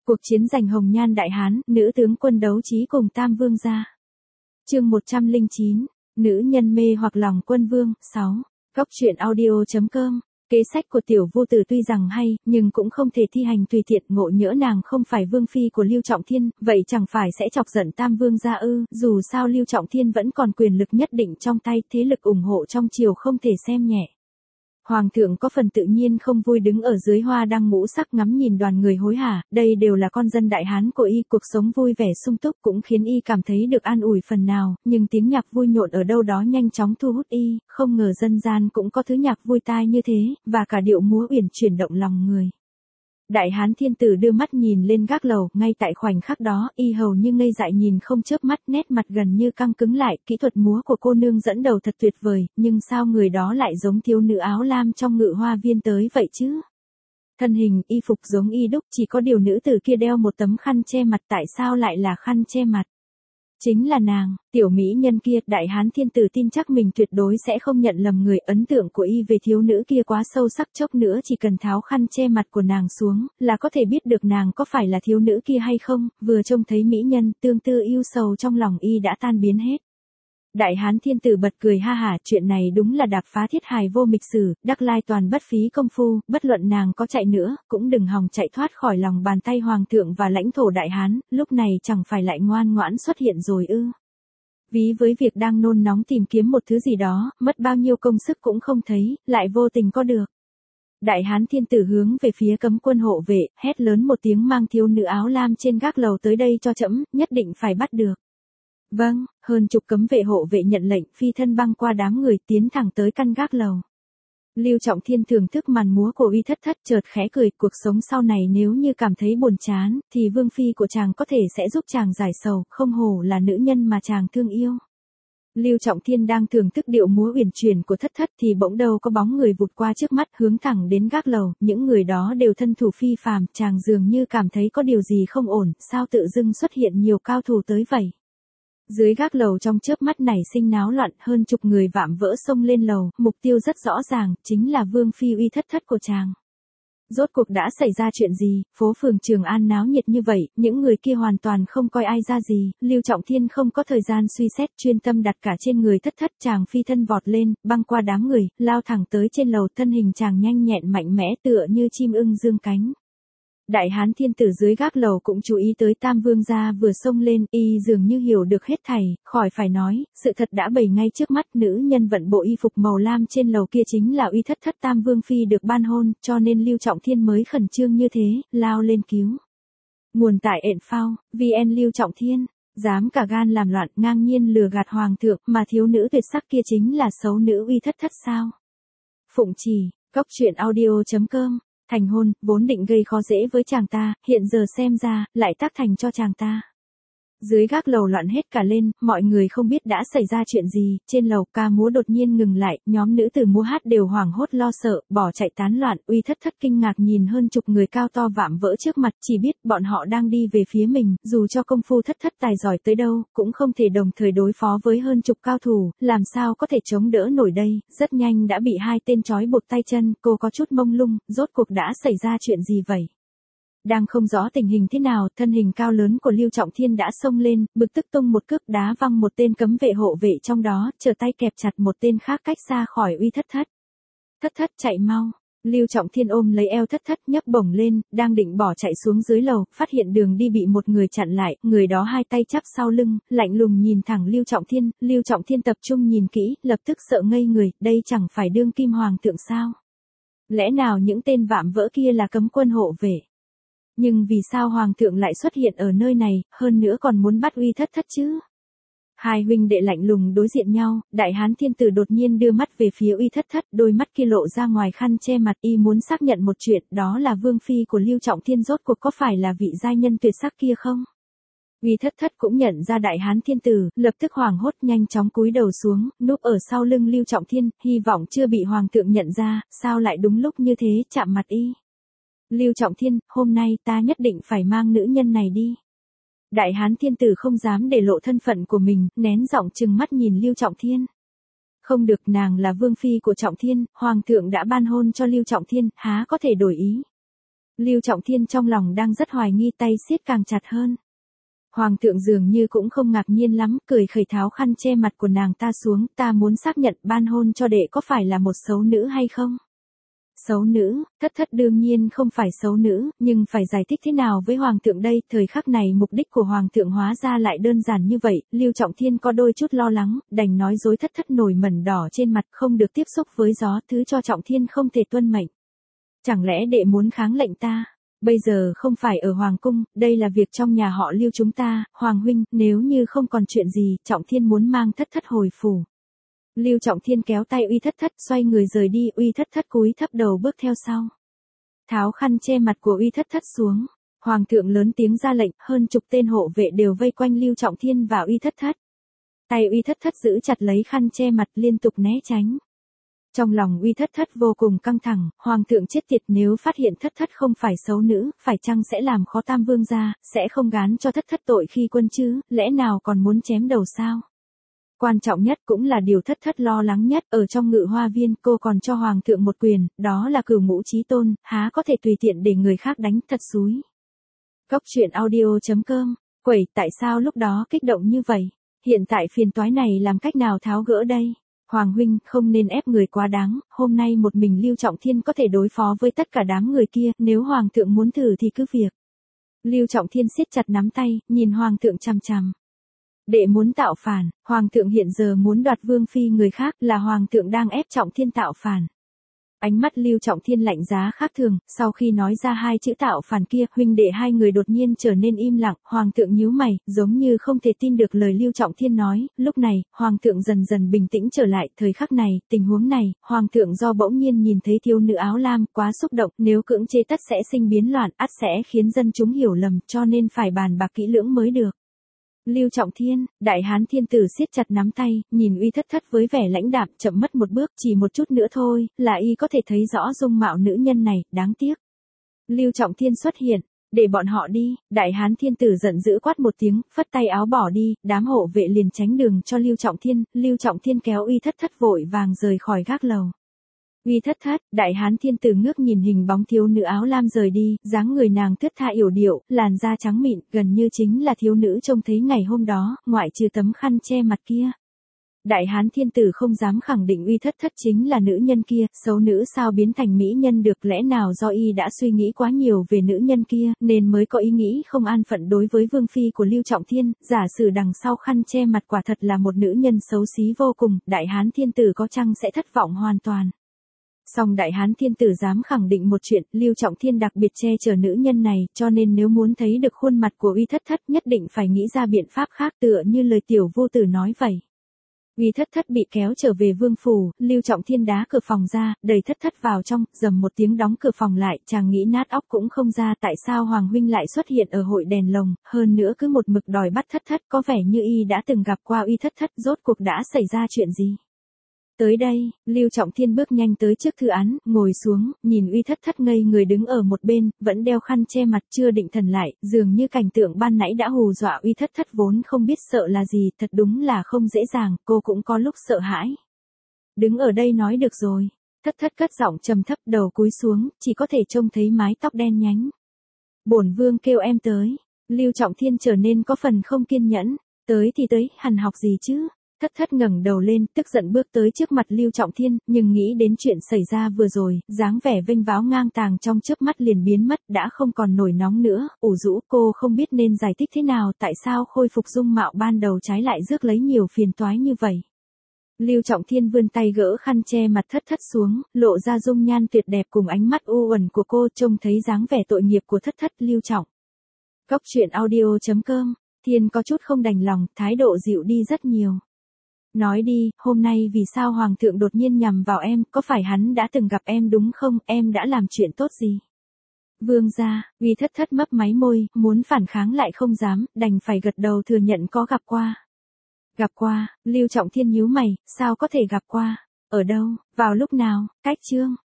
Cuộc chiến giành Hồng Nhan Đại Hán, nữ tướng quân đấu trí cùng Tam Vương gia. Chương 109, nữ nhân mê hoặc lòng quân vương, 6. Góc truyện audio.com. Kế sách của Tiểu Vô Tử tuy rằng hay, nhưng cũng không thể thi hành tùy tiện, ngộ nhỡ nàng không phải vương phi của Lưu Trọng Thiên, vậy chẳng phải sẽ chọc giận Tam Vương gia ư? Dù sao Lưu Trọng Thiên vẫn còn quyền lực nhất định trong tay, thế lực ủng hộ trong triều không thể xem nhẹ. Hoàng thượng có phần tự nhiên không vui đứng ở dưới hoa đăng ngũ sắc ngắm nhìn đoàn người hối hả, đây đều là con dân Đại Hán của y, cuộc sống vui vẻ sung túc cũng khiến y cảm thấy được an ủi phần nào, nhưng tiếng nhạc vui nhộn ở đâu đó nhanh chóng thu hút y, không ngờ dân gian cũng có thứ nhạc vui tai như thế, và cả điệu múa uyển chuyển động lòng người. Đại Hán thiên tử đưa mắt nhìn lên gác lầu, ngay tại khoảnh khắc đó, y hầu như ngây dại nhìn không chớp mắt, nét mặt gần như căng cứng lại, kỹ thuật múa của cô nương dẫn đầu thật tuyệt vời, nhưng sao người đó lại giống thiếu nữ áo lam trong Ngự Hoa Viên tới vậy chứ? Thân hình, y phục giống y đúc, chỉ có điều nữ tử kia đeo một tấm khăn che mặt, tại sao lại là khăn che mặt? Chính là nàng, tiểu mỹ nhân kia. Đại Hán thiên tử tin chắc mình tuyệt đối sẽ không nhận lầm người, ấn tượng của y về thiếu nữ kia quá sâu sắc, chốc nữa chỉ cần tháo khăn che mặt của nàng xuống, là có thể biết được nàng có phải là thiếu nữ kia hay không. Vừa trông thấy mỹ nhân, tương tư yêu sầu trong lòng y đã tan biến hết. Đại Hán thiên tử bật cười ha hả, chuyện này đúng là đạp phá thiết hài vô mịch sử, đắc lai toàn bất phí công phu, bất luận nàng có chạy nữa, cũng đừng hòng chạy thoát khỏi lòng bàn tay hoàng thượng và lãnh thổ Đại Hán, lúc này chẳng phải lại ngoan ngoãn xuất hiện rồi ư? Ví với việc đang nôn nóng tìm kiếm một thứ gì đó, mất bao nhiêu công sức cũng không thấy, lại vô tình có được. Đại Hán thiên tử hướng về phía cấm quân hộ vệ, hét lớn một tiếng, mang thiếu nữ áo lam trên gác lầu tới đây cho trẫm, nhất định phải bắt được. Vâng, hơn chục cấm vệ hộ vệ nhận lệnh, phi thân băng qua đám người, tiến thẳng tới căn gác lầu. Lưu Trọng Thiên thưởng thức màn múa của Uy Thất Thất, chợt khẽ cười, cuộc sống sau này nếu như cảm thấy buồn chán, thì vương phi của chàng có thể sẽ giúp chàng giải sầu, không hổ là nữ nhân mà chàng thương yêu. Lưu Trọng Thiên đang thưởng thức điệu múa uyển chuyển của Thất Thất thì bỗng đâu có bóng người vụt qua trước mắt, hướng thẳng đến gác lầu, những người đó đều thân thủ phi phàm, chàng dường như cảm thấy có điều gì không ổn, sao tự dưng xuất hiện nhiều cao thủ tới vậy? Dưới gác lầu trong chớp mắt nảy sinh náo loạn, hơn chục người vạm vỡ xông lên lầu, mục tiêu rất rõ ràng, chính là vương phi Uy Thất Thất của chàng. Rốt cuộc đã xảy ra chuyện gì? Phố phường Trường An náo nhiệt như vậy, những người kia hoàn toàn không coi ai ra gì, Lưu Trọng Thiên không có thời gian suy xét, chuyên tâm đặt cả trên người Thất Thất, chàng phi thân vọt lên, băng qua đám người, lao thẳng tới trên lầu, thân hình chàng nhanh nhẹn mạnh mẽ tựa như chim ưng dương cánh. Đại Hán thiên tử dưới gác lầu cũng chú ý tới Tam Vương gia vừa xông lên, y dường như hiểu được hết thảy, khỏi phải nói, sự thật đã bày ngay trước mắt, nữ nhân vận bộ y phục màu lam trên lầu kia chính là Uy Thất Thất Tam Vương phi được ban hôn, cho nên Lưu Trọng Thiên mới khẩn trương như thế, lao lên cứu. Nguồn tại ện phao, VN. Lưu Trọng Thiên, dám cả gan làm loạn, ngang nhiên lừa gạt hoàng thượng, mà thiếu nữ tuyệt sắc kia chính là xấu nữ Uy Thất Thất sao? Phụng Trì, Góc truyện audio.com. Thành hôn, vốn định gây khó dễ với chàng ta, hiện giờ xem ra, lại tác thành cho chàng ta. Dưới gác lầu loạn hết cả lên, mọi người không biết đã xảy ra chuyện gì, trên lầu ca múa đột nhiên ngừng lại, nhóm nữ tử múa hát đều hoảng hốt lo sợ, bỏ chạy tán loạn, Uy Thất Thất kinh ngạc nhìn hơn chục người cao to vạm vỡ trước mặt, chỉ biết bọn họ đang đi về phía mình, dù cho công phu Thất Thất tài giỏi tới đâu, cũng không thể đồng thời đối phó với hơn chục cao thủ, làm sao có thể chống đỡ nổi đây, rất nhanh đã bị hai tên trói buộc tay chân, cô có chút mông lung, rốt cuộc đã xảy ra chuyện gì vậy? Đang không rõ tình hình thế nào, thân hình cao lớn của Lưu Trọng Thiên đã xông lên, bực tức tung một cước đá văng một tên cấm vệ hộ vệ trong đó, trở tay kẹp chặt một tên khác cách xa khỏi Uy Thất Thất. Thất Thất chạy mau. Lưu Trọng Thiên ôm lấy eo Thất Thất nhấc bổng lên, đang định bỏ chạy xuống dưới lầu, phát hiện đường đi bị một người chặn lại, người đó hai tay chắp sau lưng, lạnh lùng nhìn thẳng Lưu Trọng Thiên, Lưu Trọng Thiên tập trung nhìn kỹ, lập tức sợ ngây người, đây chẳng phải đương kim hoàng thượng sao? Lẽ nào những tên vạm vỡ kia là cấm quân hộ vệ? Nhưng vì sao hoàng thượng lại xuất hiện ở nơi này, hơn nữa còn muốn bắt Uy Thất Thất chứ? Hai huynh đệ lạnh lùng đối diện nhau, Đại Hán thiên tử đột nhiên đưa mắt về phía Uy Thất Thất, đôi mắt kia lộ ra ngoài khăn che mặt, y muốn xác nhận một chuyện, đó là vương phi của Lưu Trọng Thiên rốt cuộc có phải là vị giai nhân tuyệt sắc kia không? Uy Thất Thất cũng nhận ra Đại Hán thiên tử, lập tức hoảng hốt nhanh chóng cúi đầu xuống, núp ở sau lưng Lưu Trọng Thiên, hy vọng chưa bị hoàng thượng nhận ra, sao lại đúng lúc như thế chạm mặt y. Lưu Trọng Thiên, hôm nay ta nhất định phải mang nữ nhân này đi. Đại Hán thiên tử không dám để lộ thân phận của mình, nén giọng trừng mắt nhìn Lưu Trọng Thiên. Không được, nàng là vương phi của Trọng Thiên, hoàng thượng đã ban hôn cho Lưu Trọng Thiên, há có thể đổi ý. Lưu Trọng Thiên trong lòng đang rất hoài nghi, tay siết càng chặt hơn. Hoàng thượng dường như cũng không ngạc nhiên lắm, cười khẩy tháo khăn che mặt của nàng ta xuống, ta muốn xác nhận ban hôn cho đệ có phải là một xấu nữ hay không? Xấu nữ, thất thất đương nhiên không phải xấu nữ, nhưng phải giải thích thế nào với Hoàng thượng đây, thời khắc này mục đích của Hoàng thượng hóa ra lại đơn giản như vậy, Lưu Trọng Thiên có đôi chút lo lắng, đành nói dối thất thất nổi mẩn đỏ trên mặt không được tiếp xúc với gió, thứ cho Trọng Thiên không thể tuân mệnh. Chẳng lẽ đệ muốn kháng lệnh ta? Bây giờ không phải ở Hoàng cung, đây là việc trong nhà họ Lưu chúng ta, Hoàng huynh, nếu như không còn chuyện gì, Trọng Thiên muốn mang thất thất hồi phủ. Lưu Trọng Thiên kéo tay Uy Thất Thất, xoay người rời đi, Uy Thất Thất cúi thấp đầu bước theo sau. Tháo khăn che mặt của Uy Thất Thất xuống, Hoàng thượng lớn tiếng ra lệnh, hơn chục tên hộ vệ đều vây quanh Lưu Trọng Thiên và Uy Thất Thất. Tay Uy Thất Thất giữ chặt lấy khăn che mặt liên tục né tránh. Trong lòng Uy Thất Thất vô cùng căng thẳng, Hoàng thượng chết tiệt, nếu phát hiện Thất Thất không phải xấu nữ, phải chăng sẽ làm khó Tam Vương gia, sẽ không gán cho Thất Thất tội khi quân chứ, lẽ nào còn muốn chém đầu sao? Quan trọng nhất cũng là điều Thất Thất lo lắng nhất, ở trong Ngự Hoa Viên cô còn cho Hoàng thượng một quyền, đó là Cửu Ngũ Chí Tôn, há có thể tùy tiện để người khác đánh, thật xúi. Góc truyện audio.com, quẩy, tại sao lúc đó kích động như vậy? Hiện tại phiền toái này làm cách nào tháo gỡ đây? Hoàng huynh, không nên ép người quá đáng, hôm nay một mình Lưu Trọng Thiên có thể đối phó với tất cả đám người kia, nếu Hoàng thượng muốn thử thì cứ việc. Lưu Trọng Thiên siết chặt nắm tay, nhìn Hoàng thượng chằm chằm. Đệ muốn tạo phản, Hoàng thượng hiện giờ muốn đoạt vương phi người khác, là Hoàng thượng đang ép Trọng Thiên tạo phản. Ánh mắt Lưu Trọng Thiên lạnh giá khác thường, sau khi nói ra hai chữ tạo phản kia, huynh đệ hai người đột nhiên trở nên im lặng, Hoàng thượng nhíu mày, giống như không thể tin được lời Lưu Trọng Thiên nói, lúc này, Hoàng thượng dần dần bình tĩnh trở lại, thời khắc này, tình huống này, Hoàng thượng do bỗng nhiên nhìn thấy thiếu nữ áo lam, quá xúc động, nếu cưỡng chế tất sẽ sinh biến loạn, ắt sẽ khiến dân chúng hiểu lầm, cho nên phải bàn bạc kỹ lưỡng mới được. Lưu Trọng Thiên, Đại Hán Thiên Tử siết chặt nắm tay, nhìn Uy Thất Thất với vẻ lãnh đạm, chậm mất một bước, chỉ một chút nữa thôi, là y có thể thấy rõ dung mạo nữ nhân này, đáng tiếc. Lưu Trọng Thiên xuất hiện, để bọn họ đi, Đại Hán Thiên Tử giận dữ quát một tiếng, phất tay áo bỏ đi, đám hộ vệ liền tránh đường cho Lưu Trọng Thiên kéo Uy Thất Thất vội vàng rời khỏi gác lầu. Uy Thất Thất, Đại Hán Thiên Tử ngước nhìn hình bóng thiếu nữ áo lam rời đi, dáng người nàng thướt tha yểu điệu, làn da trắng mịn, gần như chính là thiếu nữ trông thấy ngày hôm đó, ngoại trừ tấm khăn che mặt kia. Đại Hán Thiên Tử không dám khẳng định Uy Thất Thất chính là nữ nhân kia, xấu nữ sao biến thành mỹ nhân được, lẽ nào do y đã suy nghĩ quá nhiều về nữ nhân kia, nên mới có ý nghĩ không an phận đối với vương phi của Lưu Trọng Thiên, giả sử đằng sau khăn che mặt quả thật là một nữ nhân xấu xí vô cùng, Đại Hán Thiên Tử có chăng sẽ thất vọng hoàn toàn. Song Đại Hán Thiên Tử dám khẳng định một chuyện, Lưu Trọng Thiên đặc biệt che chở nữ nhân này, cho nên nếu muốn thấy được khuôn mặt của Uy Thất Thất nhất định phải nghĩ ra biện pháp khác, tựa như lời tiểu vô tử nói vậy. Uy Thất Thất bị kéo trở về vương phủ, Lưu Trọng Thiên đá cửa phòng ra, đẩy Thất Thất vào trong, rầm một tiếng đóng cửa phòng lại, chàng nghĩ nát óc cũng không ra tại sao Hoàng huynh lại xuất hiện ở hội đèn lồng, hơn nữa cứ một mực đòi bắt Thất Thất, có vẻ như y đã từng gặp qua Uy Thất Thất, rốt cuộc đã xảy ra chuyện gì? Tới đây, Lưu Trọng Thiên bước nhanh tới trước thư án, ngồi xuống, nhìn Uy Thất Thất ngây người đứng ở một bên, vẫn đeo khăn che mặt chưa định thần lại, dường như cảnh tượng ban nãy đã hù dọa Uy Thất Thất vốn không biết sợ là gì, thật đúng là không dễ dàng, cô cũng có lúc sợ hãi. Đứng ở đây nói được rồi, Thất Thất cất giọng trầm thấp, đầu cúi xuống, chỉ có thể trông thấy mái tóc đen nhánh. Bổn vương kêu em tới, Lưu Trọng Thiên trở nên có phần không kiên nhẫn, tới thì tới, hằn học gì chứ? Thất Thất ngẩng đầu lên, tức giận bước tới trước mặt Lưu Trọng Thiên, nhưng nghĩ đến chuyện xảy ra vừa rồi, dáng vẻ vênh váo ngang tàng trong chớp mắt liền biến mất, đã không còn nổi nóng nữa, ủ rũ, cô không biết nên giải thích thế nào, tại sao khôi phục dung mạo ban đầu trái lại rước lấy nhiều phiền toái như vậy. Lưu Trọng Thiên vươn tay gỡ khăn che mặt Thất Thất xuống, lộ ra dung nhan tuyệt đẹp cùng ánh mắt u uẩn của cô, trông thấy dáng vẻ tội nghiệp của Thất Thất. Lưu Trọng. Góc truyện audio.com, Thiên có chút không đành lòng, thái độ dịu đi rất nhiều. Nói đi, hôm nay vì sao Hoàng thượng đột nhiên nhằm vào em, có phải hắn đã từng gặp em đúng không, em đã làm chuyện tốt gì? Vương gia, Uy Thất Thất mấp máy môi, muốn phản kháng lại không dám, đành phải gật đầu thừa nhận có gặp qua. Gặp qua, Lưu Trọng Thiên nhíu mày, sao có thể gặp qua? Ở đâu, vào lúc nào, cách chương.